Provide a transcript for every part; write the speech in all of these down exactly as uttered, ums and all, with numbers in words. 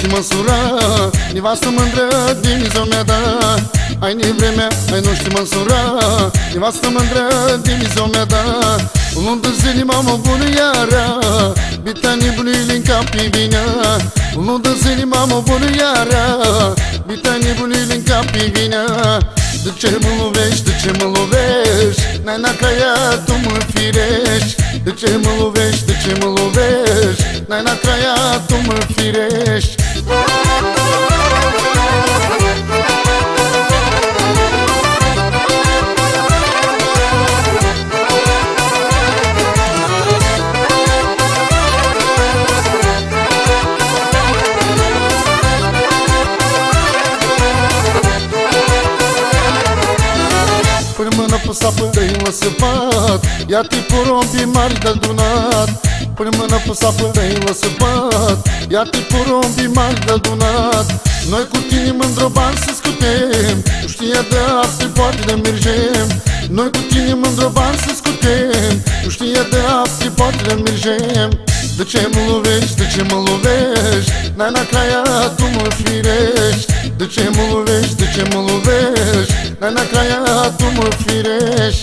măsura, nevastă mândră din ziua ta. Ai nevremea, ai nu știi măsura, nevastă mândră din ziua ta. O lună de zile mamă bună iara, bita nebunile în cap-i vinea. O lună de zile mamă bună iara, bita nebunile în cap-i vinea. De ce mă lovești, de ce mă lovești, nana ca ea tu mă firești. De ce mă lovești, de ce mă lovești, nana ca ea tu mă firești. Până mâna pe sapă dă-i la săpat, ia-te porumbii mari de adunat. Până mâna pe sapă dă-i la săpat, ia-te porumbii mari de adunat. Noi cu tine mândră bani să scutem, nu știa de apte poate de mergem. Noi cu tine mândră bani să scutem, nu știa de apte poate de mergem. De ce mă lovești, de ce mă lovești, nana ca ea tu mă firești. De ce mă lovești, de ce mă lovești, nana ca ea tu mă firești.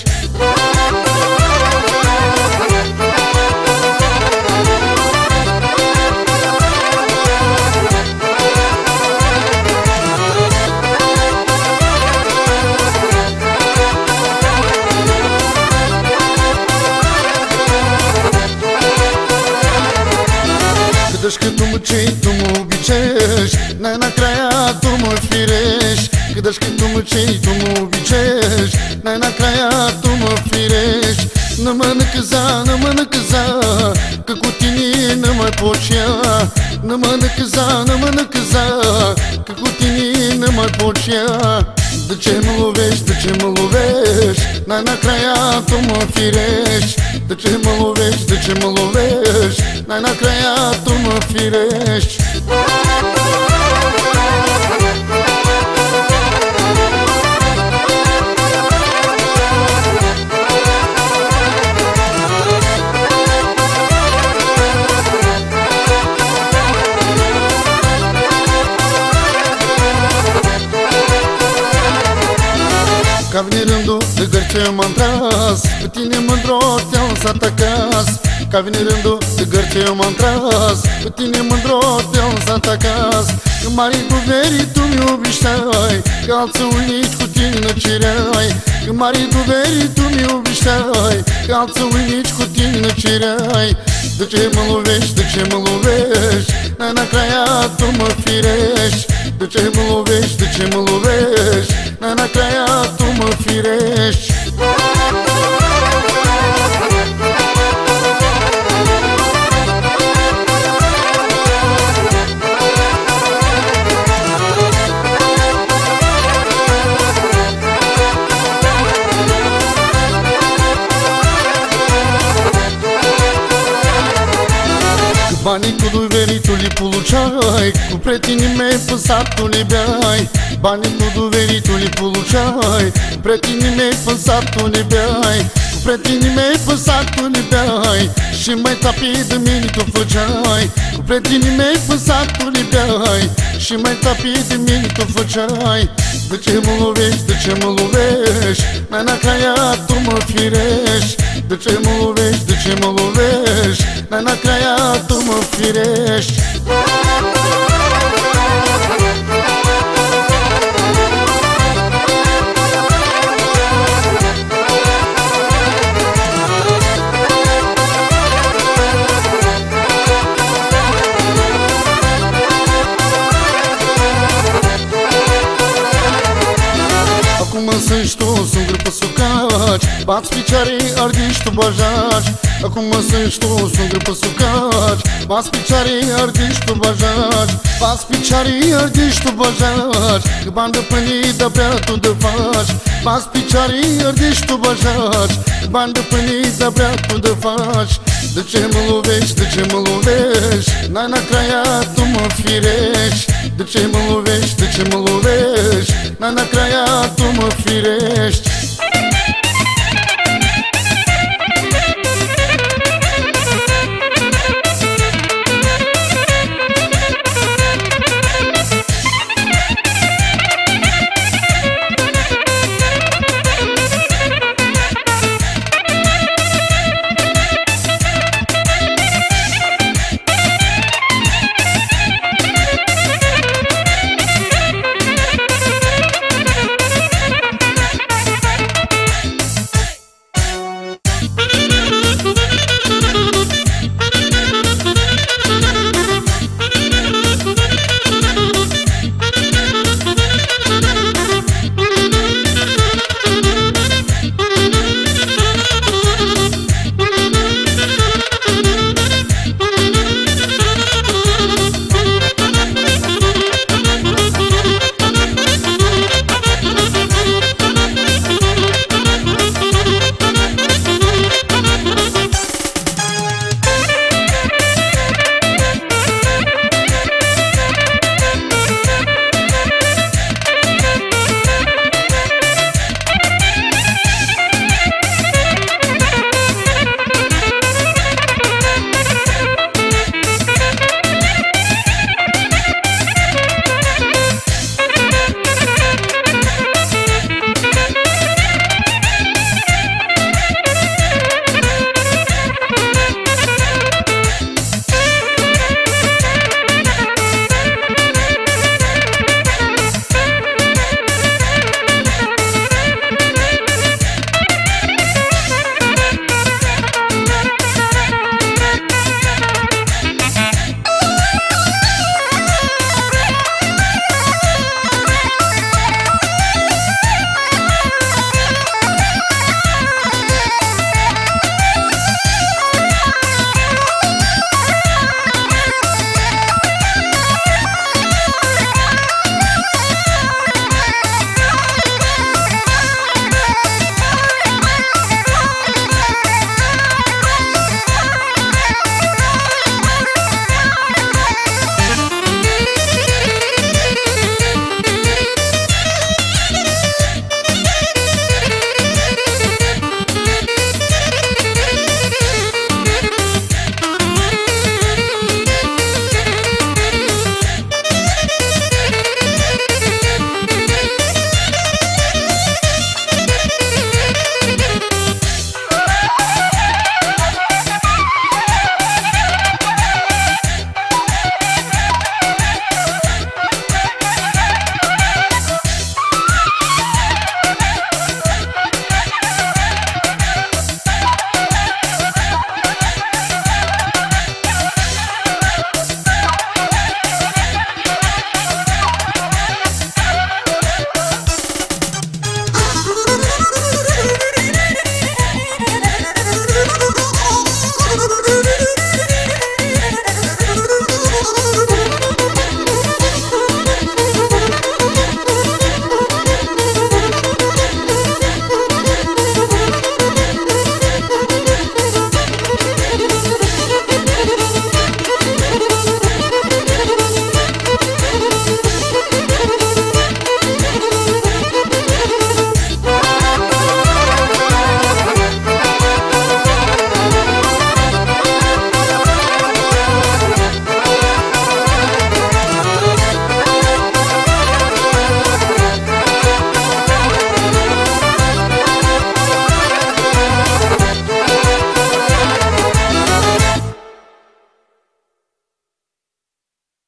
Cât că tu mă cei, tu mă obicești, nana craia tu mă firești. Cât că tu mă cei, tu mă obicești, nana craia tu mă firești. Nu mă năcăza, nu mă năcăza, că cu tine nu mai poți ia. Nu mă năcăza, nu mă năcăza, că cu tine nu mai poți ia. De ce mă lovești, de ce mă lovești, nana craia tu mă firești. De ce mă lovești, de ce mă lovești, nana craia tu mă firești. Ca vine rândul de gărce m-am tras, pe tine mândro te-am lăsat acasă. Ca vine rândul de gărce m-am tras, pe tine mândro te-am lăsat acasă. Că mari duveri tu mi iubișteai, că alții unici cu tine ne cereai. Că mari duveri tu mi iubișteai, că alții unici cu tine ne cereai. De ce mă lovești, de ce mă lovești, nana craia tu mă firești. De ce mă lovești, de ce mă lovești, nana craia tu mă firești. Banii cu duverii tu li puluceai, cu prietenii mei pe sat tu li beai. Banii cu duverii tu li puluceai, cu prietenii mei pe sat tu li beai. Cu prietenii mei pe sat tu li beai, și mai tapii de mine tu făceai. Cu prietenii mei pe sat tu li beai, și mai tapii de mine tu făceai. De ce mă lovești, de ce mă lovești, nana craia tu mă firești. De ce mă lovești, de ce mă lovești, nana craia tu mă firești. Acum sunt tu, sunt grupă sucaci, bați picioare, ardiși tu bajaci. Acum sunt tu, sunt grupă sucaci, bați picioare, ardiși tu bajaci. Bați picioare, ardiși tu bajaci, că bani de pâinii de prea tu de faci. Bați picioare, ardiși tu bajaci, că bani de pâinii de prea tu de faci. De ce mă lovești, de ce mă lovești, nana craia tu mă firești. De ce mă lovești, de ce mă lovești, nana craia tu mă firești.